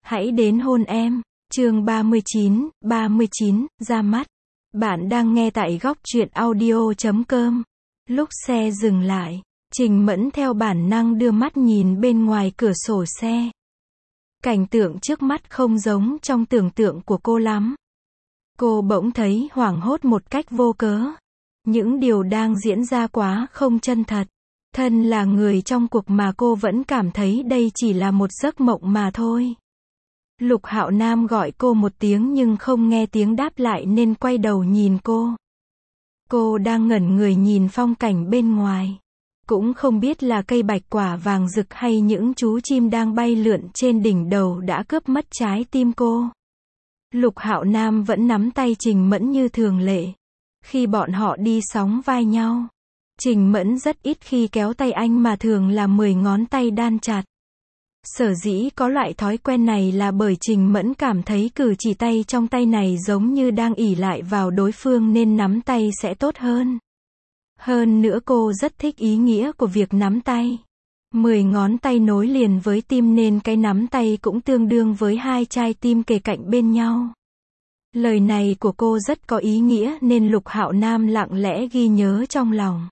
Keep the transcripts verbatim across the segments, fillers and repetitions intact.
Hãy đến hôn em. Chương ba mươi chín, ba mươi chín, ra mắt. Bạn đang nghe tại góc truyện audio chấm com. Lúc xe dừng lại, Trình Mẫn theo bản năng đưa mắt nhìn bên ngoài cửa sổ xe. Cảnh tượng trước mắt không giống trong tưởng tượng của cô lắm. Cô bỗng thấy hoảng hốt một cách vô cớ. Những điều đang diễn ra quá không chân thật. Thân là người trong cuộc mà cô vẫn cảm thấy đây chỉ là một giấc mộng mà thôi. Lục Hạo Nam gọi cô một tiếng nhưng không nghe tiếng đáp lại nên quay đầu nhìn cô. Cô đang ngẩn người nhìn phong cảnh bên ngoài. Cũng không biết là cây bạch quả vàng rực hay những chú chim đang bay lượn trên đỉnh đầu đã cướp mất trái tim cô. Lục Hạo Nam vẫn nắm tay Trình Mẫn như thường lệ. Khi bọn họ đi sóng vai nhau, Trình Mẫn rất ít khi kéo tay anh mà thường là mười ngón tay đan chặt. Sở dĩ có loại thói quen này là bởi Trình Mẫn cảm thấy cử chỉ tay trong tay này giống như đang ỷ lại vào đối phương nên nắm tay sẽ tốt hơn. Hơn nữa cô rất thích ý nghĩa của việc nắm tay. Mười ngón tay nối liền với tim nên cái nắm tay cũng tương đương với hai trái tim kề cạnh bên nhau. Lời này của cô rất có ý nghĩa nên Lục Hạo Nam lặng lẽ ghi nhớ trong lòng.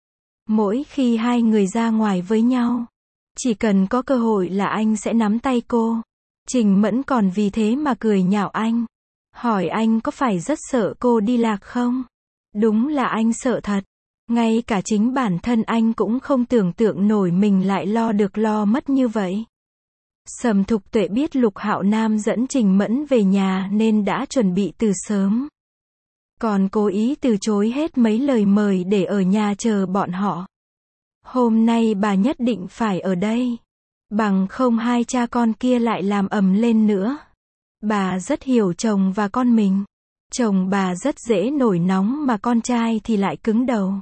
Mỗi khi hai người ra ngoài với nhau, chỉ cần có cơ hội là anh sẽ nắm tay cô. Trình Mẫn còn vì thế mà cười nhạo anh. Hỏi anh có phải rất sợ cô đi lạc không? Đúng là anh sợ thật. Ngay cả chính bản thân anh cũng không tưởng tượng nổi mình lại lo được lo mất như vậy. Sầm Thục Tuệ biết Lục Hạo Nam dẫn Trình Mẫn về nhà nên đã chuẩn bị từ sớm. Còn cố ý từ chối hết mấy lời mời để ở nhà chờ bọn họ. Hôm nay bà nhất định phải ở đây. Bằng không hai cha con kia lại làm ầm lên nữa. Bà rất hiểu chồng và con mình. Chồng bà rất dễ nổi nóng mà con trai thì lại cứng đầu.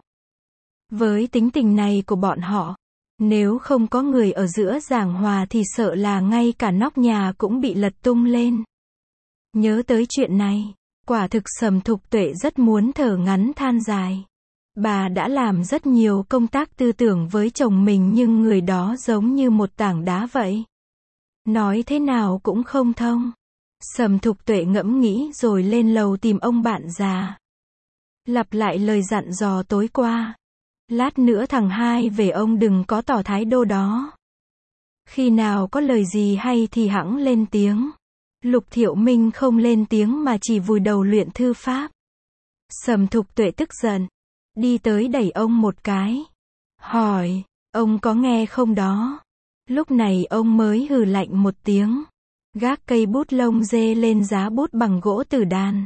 Với tính tình này của bọn họ, nếu không có người ở giữa giảng hòa thì sợ là ngay cả nóc nhà cũng bị lật tung lên. Nhớ tới chuyện này, quả thực Sầm Thục Tuệ rất muốn thở ngắn than dài. Bà đã làm rất nhiều công tác tư tưởng với chồng mình nhưng người đó giống như một tảng đá vậy. Nói thế nào cũng không thông. Sầm Thục Tuệ ngẫm nghĩ rồi lên lầu tìm ông bạn già. Lặp lại lời dặn dò tối qua. Lát nữa thằng hai về ông đừng có tỏ thái độ đó. Khi nào có lời gì hay thì hẵng lên tiếng. Lục Thiệu Minh không lên tiếng mà chỉ vùi đầu luyện thư pháp. Sầm Thục Tuệ tức giận. Đi tới đẩy ông một cái. Hỏi, ông có nghe không đó? Lúc này ông mới hừ lạnh một tiếng. Gác cây bút lông dê lên giá bút bằng gỗ tử đàn.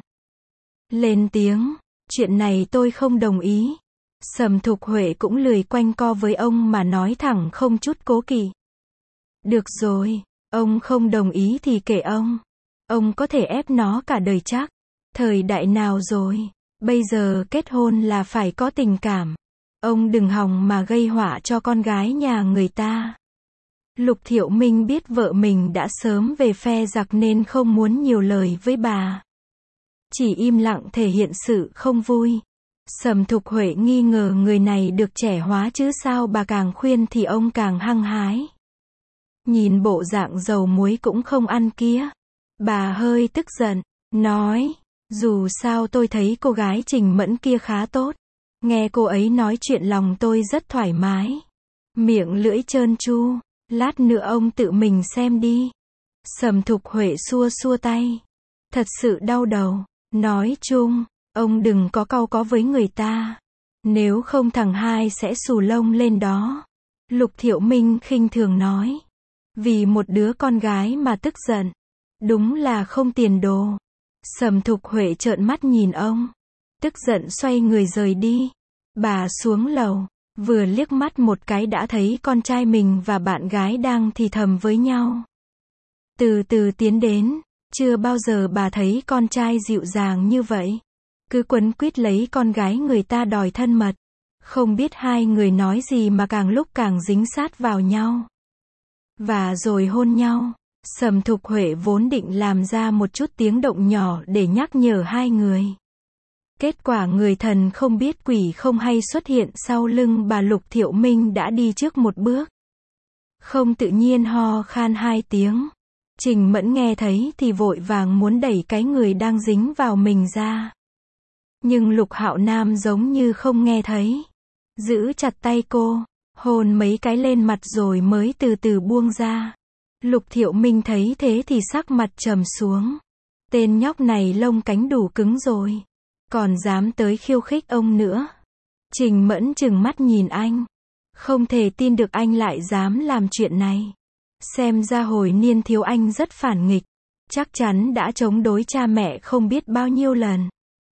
Lên tiếng, chuyện này tôi không đồng ý. Sầm Thục Huệ cũng lười quanh co với ông mà nói thẳng không chút cố kỵ. Được rồi, ông không đồng ý thì kệ ông. Ông có thể ép nó cả đời chắc. Thời đại nào rồi? Bây giờ kết hôn là phải có tình cảm. Ông đừng hòng mà gây họa cho con gái nhà người ta. Lục Thiệu Minh biết vợ mình đã sớm về phe giặc nên không muốn nhiều lời với bà. Chỉ im lặng thể hiện sự không vui. Sầm Thục Huệ nghi ngờ người này được trẻ hóa chứ sao bà càng khuyên thì ông càng hăng hái. Nhìn bộ dạng dầu muối cũng không ăn kia. Bà hơi tức giận, nói, dù sao tôi thấy cô gái Trình Mẫn kia khá tốt. Nghe cô ấy nói chuyện lòng tôi rất thoải mái. Miệng lưỡi trơn tru, lát nữa ông tự mình xem đi. Sầm Thục Huệ xua xua tay. Thật sự đau đầu, nói chung, ông đừng có cau có với người ta. Nếu không thằng hai sẽ xù lông lên đó. Lục Thiệu Minh khinh thường nói. Vì một đứa con gái mà tức giận. Đúng là không tiền đồ. Sầm Thục Huệ trợn mắt nhìn ông. Tức giận xoay người rời đi. Bà xuống lầu. Vừa liếc mắt một cái đã thấy con trai mình và bạn gái đang thì thầm với nhau. Từ từ tiến đến. Chưa bao giờ bà thấy con trai dịu dàng như vậy. Cứ quấn quýt lấy con gái người ta đòi thân mật. Không biết hai người nói gì mà càng lúc càng dính sát vào nhau. Và rồi hôn nhau. Sầm Thục Huệ vốn định làm ra một chút tiếng động nhỏ để nhắc nhở hai người. Kết quả người thần không biết quỷ không hay xuất hiện sau lưng bà Lục Thiệu Minh đã đi trước một bước. Không tự nhiên ho khan hai tiếng. Trình Mẫn nghe thấy thì vội vàng muốn đẩy cái người đang dính vào mình ra. Nhưng Lục Hạo Nam giống như không nghe thấy. Giữ chặt tay cô, hôn mấy cái lên mặt rồi mới từ từ buông ra. Lục Thiệu Minh thấy thế thì sắc mặt trầm xuống. Tên nhóc này lông cánh đủ cứng rồi. Còn dám tới khiêu khích ông nữa. Trình Mẫn trừng mắt nhìn anh. Không thể tin được anh lại dám làm chuyện này. Xem ra hồi niên thiếu anh rất phản nghịch. Chắc chắn đã chống đối cha mẹ không biết bao nhiêu lần.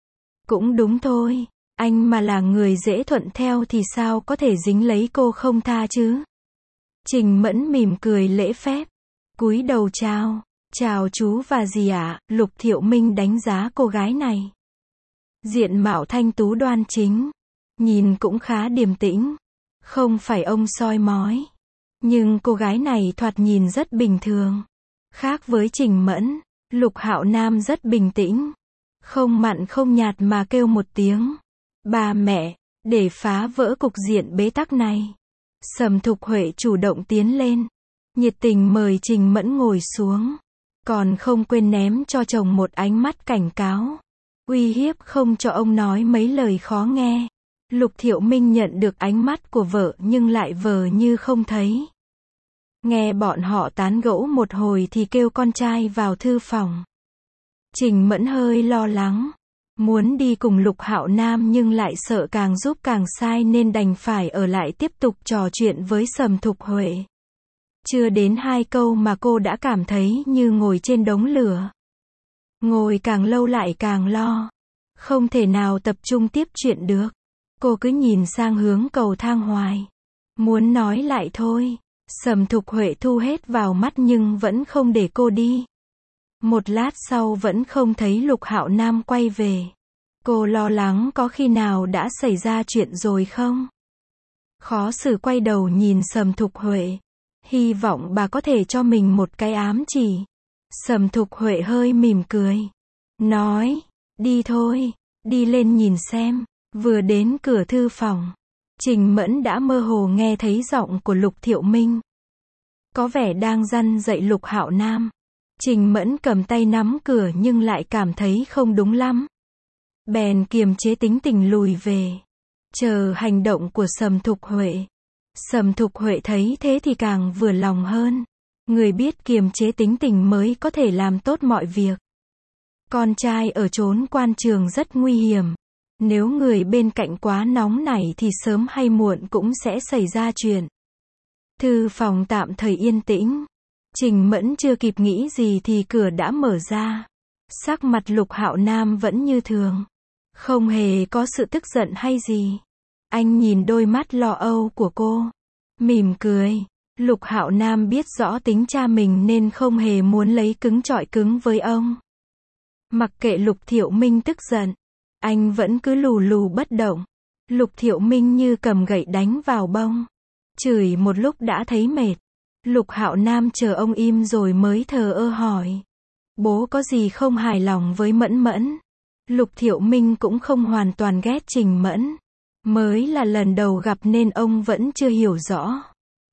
Cũng đúng thôi. Anh mà là người dễ thuận theo thì sao có thể dính lấy cô không tha chứ. Trình Mẫn mỉm cười lễ phép. Cúi đầu chào. Chào chú và dì ạ. Lục Thiệu Minh đánh giá cô gái này. Diện mạo thanh tú đoan chính. Nhìn cũng khá điềm tĩnh. Không phải ông soi mói. Nhưng cô gái này thoạt nhìn rất bình thường. Khác với Trình Mẫn, Lục Hạo Nam rất bình tĩnh. Không mặn không nhạt mà kêu một tiếng. Bà mẹ, để phá vỡ cục diện bế tắc này. Sầm Thục Huệ chủ động tiến lên. Nhiệt tình mời Trình Mẫn ngồi xuống. Còn không quên ném cho chồng một ánh mắt cảnh cáo. Uy hiếp không cho ông nói mấy lời khó nghe. Lục Thiệu Minh nhận được ánh mắt của vợ nhưng lại vờ như không thấy. Nghe bọn họ tán gẫu một hồi thì kêu con trai vào thư phòng. Trình Mẫn hơi lo lắng. Muốn đi cùng Lục Hạo Nam nhưng lại sợ càng giúp càng sai nên đành phải ở lại tiếp tục trò chuyện với Sầm Thục Huệ. Chưa đến hai câu mà cô đã cảm thấy như ngồi trên đống lửa. Ngồi càng lâu lại càng lo. Không thể nào tập trung tiếp chuyện được. Cô cứ nhìn sang hướng cầu thang hoài. Muốn nói lại thôi. Sầm Thục Huệ thu hết vào mắt nhưng vẫn không để cô đi. Một lát sau vẫn không thấy Lục Hạo Nam quay về. Cô lo lắng có khi nào đã xảy ra chuyện rồi không? Khó xử quay đầu nhìn Sầm Thục Huệ. Hy vọng bà có thể cho mình một cái ám chỉ. Sầm Thục Huệ hơi mỉm cười. Nói, đi thôi, đi lên nhìn xem. Vừa đến cửa thư phòng. Trình Mẫn đã mơ hồ nghe thấy giọng của Lục Thiệu Minh. Có vẻ đang răn dạy Lục Hạo Nam. Trình Mẫn cầm tay nắm cửa nhưng lại cảm thấy không đúng lắm. Bèn kiềm chế tính tình lùi về. Chờ hành động của Sầm Thục Huệ. Sầm Thục Huệ thấy thế thì càng vừa lòng hơn. Người biết kiềm chế tính tình mới có thể làm tốt mọi việc. Con trai ở chốn quan trường rất nguy hiểm. Nếu người bên cạnh quá nóng nảy thì sớm hay muộn cũng sẽ xảy ra chuyện. Thư phòng tạm thời yên tĩnh. Trình Mẫn chưa kịp nghĩ gì thì cửa đã mở ra. Sắc mặt Lục Hạo Nam vẫn như thường. Không hề có sự tức giận hay gì. Anh nhìn đôi mắt lo âu của cô. Mỉm cười. Lục Hạo Nam biết rõ tính cha mình nên không hề muốn lấy cứng chọi cứng với ông. Mặc kệ Lục Thiệu Minh tức giận. Anh vẫn cứ lù lù bất động. Lục Thiệu Minh như cầm gậy đánh vào bông. Chửi một lúc đã thấy mệt. Lục Hạo Nam chờ ông im rồi mới thờ ơ hỏi. Bố có gì không hài lòng với Mẫn Mẫn? Lục Thiệu Minh cũng không hoàn toàn ghét Trình Mẫn. Mới là lần đầu gặp nên ông vẫn chưa hiểu rõ.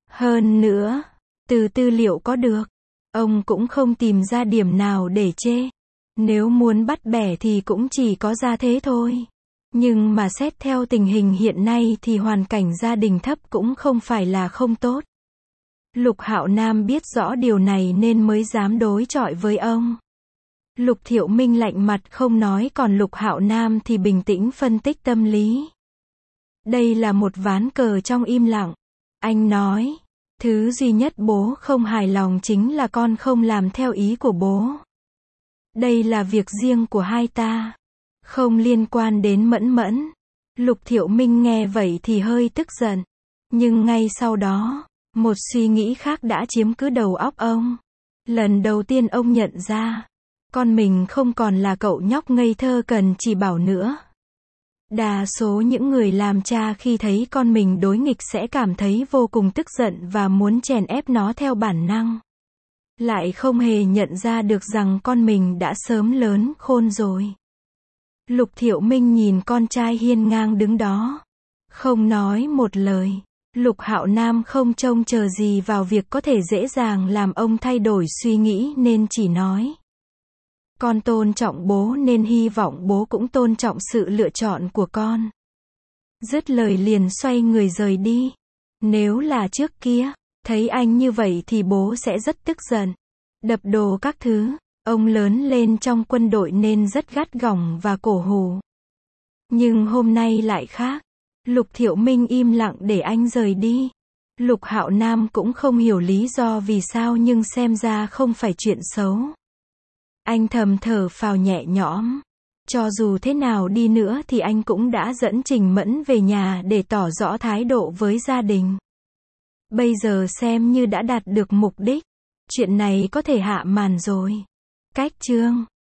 Hơn nữa, từ tư liệu có được, ông cũng không tìm ra điểm nào để chê. Nếu muốn bắt bẻ thì cũng chỉ có ra thế thôi. Nhưng mà xét theo tình hình hiện nay thì hoàn cảnh gia đình thấp cũng không phải là không tốt. Lục Hạo Nam biết rõ điều này nên mới dám đối chọi với ông. Lục Thiệu Minh lạnh mặt không nói còn Lục Hạo Nam thì bình tĩnh phân tích tâm lý. Đây là một ván cờ trong im lặng. Anh nói, thứ duy nhất bố không hài lòng chính là con không làm theo ý của bố. Đây là việc riêng của hai ta. Không liên quan đến Mẫn Mẫn. Lục Thiệu Minh nghe vậy thì hơi tức giận. Nhưng ngay sau đó, một suy nghĩ khác đã chiếm cứ đầu óc ông. Lần đầu tiên ông nhận ra, con mình không còn là cậu nhóc ngây thơ cần chỉ bảo nữa. Đa số những người làm cha khi thấy con mình đối nghịch sẽ cảm thấy vô cùng tức giận và muốn chèn ép nó theo bản năng. Lại không hề nhận ra được rằng con mình đã sớm lớn khôn rồi. Lục Thiệu Minh nhìn con trai hiên ngang đứng đó. Không nói một lời. Lục Hạo Nam không trông chờ gì vào việc có thể dễ dàng làm ông thay đổi suy nghĩ nên chỉ nói. Con tôn trọng bố nên hy vọng bố cũng tôn trọng sự lựa chọn của con. Dứt lời liền xoay người rời đi. Nếu là trước kia, thấy anh như vậy thì bố sẽ rất tức giận. Đập đồ các thứ. Ông lớn lên trong quân đội nên rất gắt gỏng và cổ hủ. Nhưng hôm nay lại khác. Lục Thiệu Minh im lặng để anh rời đi. Lục Hạo Nam cũng không hiểu lý do vì sao nhưng xem ra không phải chuyện xấu. Anh thầm thở phào nhẹ nhõm. Cho dù thế nào đi nữa thì anh cũng đã dẫn Trình Mẫn về nhà để tỏ rõ thái độ với gia đình. Bây giờ xem như đã đạt được mục đích. Chuyện này có thể hạ màn rồi. Cách chương